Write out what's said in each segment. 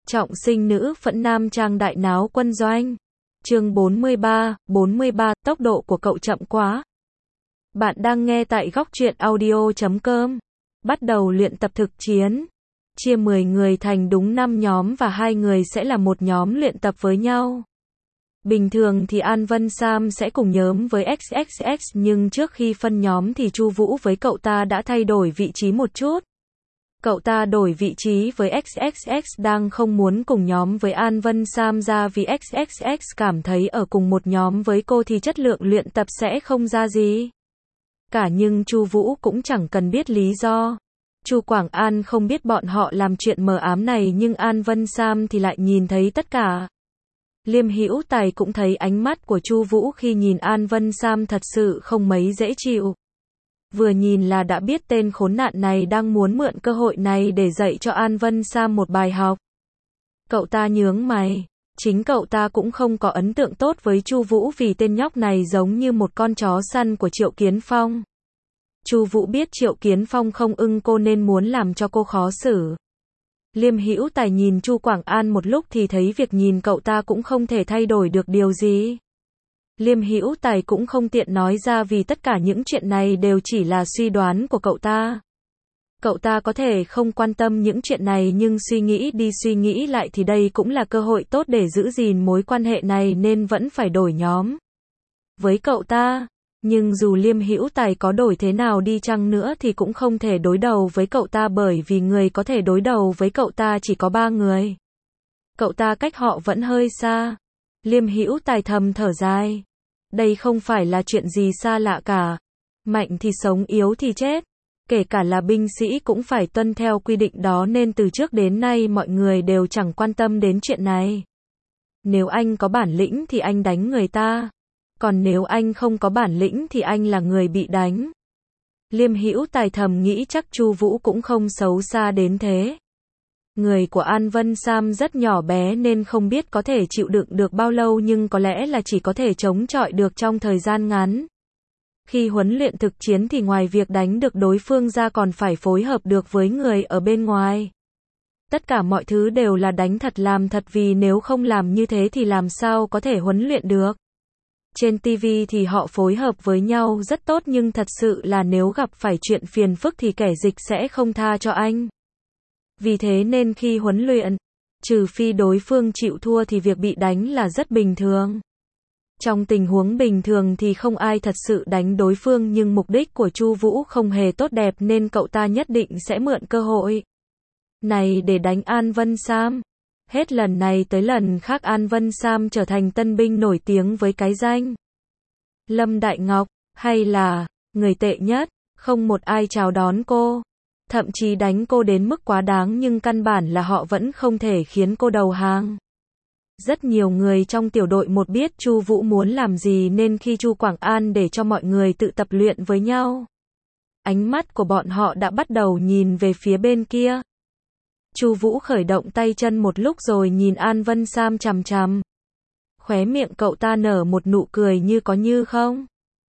Trọng sinh nữ phẫn nam trang đại náo quân doanh. Chương 43, tốc độ của cậu chậm quá. Bạn đang nghe tại góc truyện audio.com. Bắt đầu luyện tập thực chiến. Chia 10 người thành đúng 5 nhóm và 2 người sẽ là một nhóm luyện tập với nhau. Bình thường thì An Vân Sam sẽ cùng nhóm với XXX, nhưng trước khi phân nhóm thì Chu Vũ với cậu ta đã thay đổi vị trí một chút. Cậu ta đổi vị trí với XXX, đang không muốn cùng nhóm với An Vân Sam ra vì XXX cảm thấy ở cùng một nhóm với cô thì chất lượng luyện tập sẽ không ra gì cả, nhưng Chu Vũ cũng chẳng cần biết lý do. Chu Quảng An không biết bọn họ làm chuyện mờ ám này, nhưng An Vân Sam thì lại nhìn thấy tất cả. Liêm Hữu Tài cũng thấy ánh mắt của Chu Vũ khi nhìn An Vân Sam thật sự không mấy dễ chịu. Vừa nhìn là đã biết tên khốn nạn này đang muốn mượn cơ hội này để dạy cho An Vân Sam một bài học. Cậu ta nhướng mày, chính cậu ta cũng không có ấn tượng tốt với Chu Vũ vì tên nhóc này giống như một con chó săn của Triệu Kiến Phong. Chu Vũ biết Triệu Kiến Phong không ưng cô nên muốn làm cho cô khó xử. Liêm Hữu Tài nhìn Chu Quảng An một lúc thì thấy việc nhìn cậu ta cũng không thể thay đổi được điều gì. Liêm Hữu Tài cũng không tiện nói ra vì tất cả những chuyện này đều chỉ là suy đoán của cậu ta. Cậu ta có thể không quan tâm những chuyện này, nhưng suy nghĩ đi suy nghĩ lại thì đây cũng là cơ hội tốt để giữ gìn mối quan hệ này nên vẫn phải đổi nhóm với cậu ta. Nhưng dù Liêm Hữu Tài có đổi thế nào đi chăng nữa thì cũng không thể đối đầu với cậu ta, bởi vì người có thể đối đầu với cậu ta chỉ có 3 người. Cậu ta cách họ vẫn hơi xa. Liêm Hữu Tài thầm thở dài. Đây không phải là chuyện gì xa lạ cả. Mạnh thì sống, yếu thì chết. Kể cả là binh sĩ cũng phải tuân theo quy định đó, nên từ trước đến nay mọi người đều chẳng quan tâm đến chuyện này. Nếu anh có bản lĩnh thì anh đánh người ta. Còn nếu anh không có bản lĩnh thì anh là người bị đánh. Liêm Hữu Tài thầm nghĩ chắc Chu Vũ cũng không xấu xa đến thế. Người của An Vân Sam rất nhỏ bé nên không biết có thể chịu đựng được bao lâu, nhưng có lẽ là chỉ có thể chống chọi được trong thời gian ngắn. Khi huấn luyện thực chiến thì ngoài việc đánh được đối phương ra còn phải phối hợp được với người ở bên ngoài. Tất cả mọi thứ đều là đánh thật làm thật, vì nếu không làm như thế thì làm sao có thể huấn luyện được. Trên TV thì họ phối hợp với nhau rất tốt, nhưng thật sự là nếu gặp phải chuyện phiền phức thì kẻ dịch sẽ không tha cho anh. Vì thế nên khi huấn luyện, trừ phi đối phương chịu thua thì việc bị đánh là rất bình thường. Trong tình huống bình thường thì không ai thật sự đánh đối phương, nhưng mục đích của Chu Vũ không hề tốt đẹp nên cậu ta nhất định sẽ mượn cơ hội này để đánh An Vân Sam. Hết lần này tới lần khác An Vân Sam trở thành tân binh nổi tiếng với cái danh Lâm Đại Ngọc, hay là người tệ nhất. Không một ai chào đón cô, thậm chí đánh cô đến mức quá đáng, nhưng căn bản là họ vẫn không thể khiến cô đầu hàng. Rất nhiều người trong tiểu đội một biết Chu Vũ muốn làm gì nên khi Chu Quảng An để cho mọi người tự tập luyện với nhau, ánh mắt của bọn họ đã bắt đầu nhìn về phía bên kia. Chu Vũ khởi động tay chân một lúc rồi nhìn An Vân Sam chằm chằm. Khóe miệng cậu ta nở một nụ cười như có như không.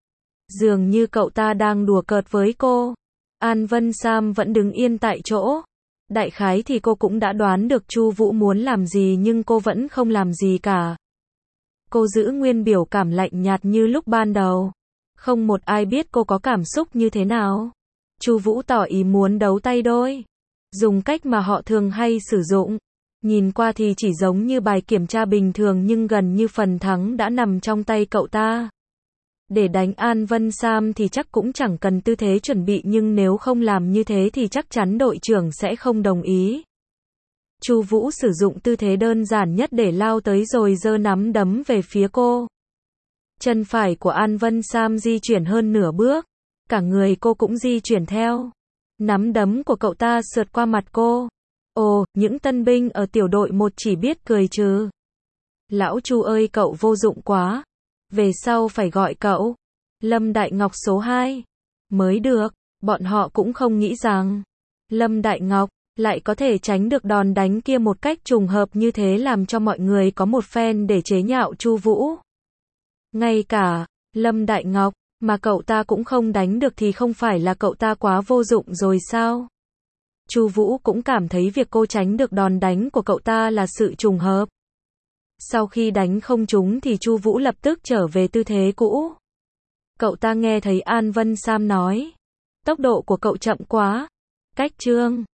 Dường như cậu ta đang đùa cợt với cô. An Vân Sam vẫn đứng yên tại chỗ. Đại khái thì cô cũng đã đoán được Chu Vũ muốn làm gì, nhưng cô vẫn không làm gì cả. Cô giữ nguyên biểu cảm lạnh nhạt như lúc ban đầu. Không một ai biết cô có cảm xúc như thế nào. Chu Vũ tỏ ý muốn đấu tay đôi, dùng cách mà họ thường hay sử dụng. Nhìn qua thì chỉ giống như bài kiểm tra bình thường, nhưng gần như phần thắng đã nằm trong tay cậu ta. Để đánh An Vân Sam thì chắc cũng chẳng cần tư thế chuẩn bị, nhưng nếu không làm như thế thì chắc chắn đội trưởng sẽ không đồng ý. Chu Vũ sử dụng tư thế đơn giản nhất để lao tới rồi giơ nắm đấm về phía cô. Chân phải của An Vân Sam di chuyển hơn nửa bước, cả người cô cũng di chuyển theo. Nắm đấm của cậu ta sượt qua mặt cô. Ồ, những tân binh ở tiểu đội 1 chỉ biết cười trừ. Lão Chu ơi, cậu vô dụng quá. Về sau phải gọi cậu Lâm Đại Ngọc số 2 mới được. Bọn họ cũng không nghĩ rằng Lâm Đại Ngọc lại có thể tránh được đòn đánh kia một cách trùng hợp như thế, làm cho mọi người có một phen để chế nhạo Chu Vũ. Ngay cả Lâm Đại Ngọc mà cậu ta cũng không đánh được thì không phải là cậu ta quá vô dụng rồi sao? Chu Vũ cũng cảm thấy việc cô tránh được đòn đánh của cậu ta là sự trùng hợp. Sau khi đánh không trúng thì Chu Vũ lập tức trở về tư thế cũ. Cậu ta nghe thấy An Vân Sam nói, tốc độ của cậu chậm quá. Cách Trương